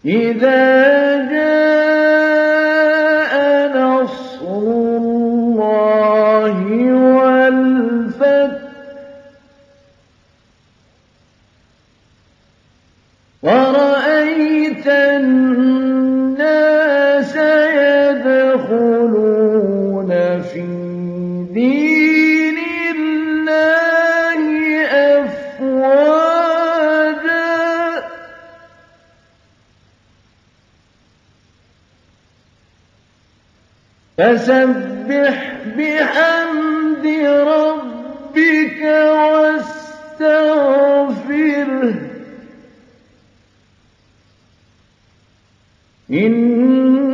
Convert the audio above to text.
إِذَا جَاءَ نَصْرُ اللَّهِ وَالْفَتْحُ وَرَأَيْتَ النَّاسَ يَدْخُلُونَ فِي دِينِ اللَّهِ أَفْوَاجًا فَسَبِّحْ بِحَمْدِ رَبِّكَ وَاسْتَغْفِرْهُ إِنَّهُ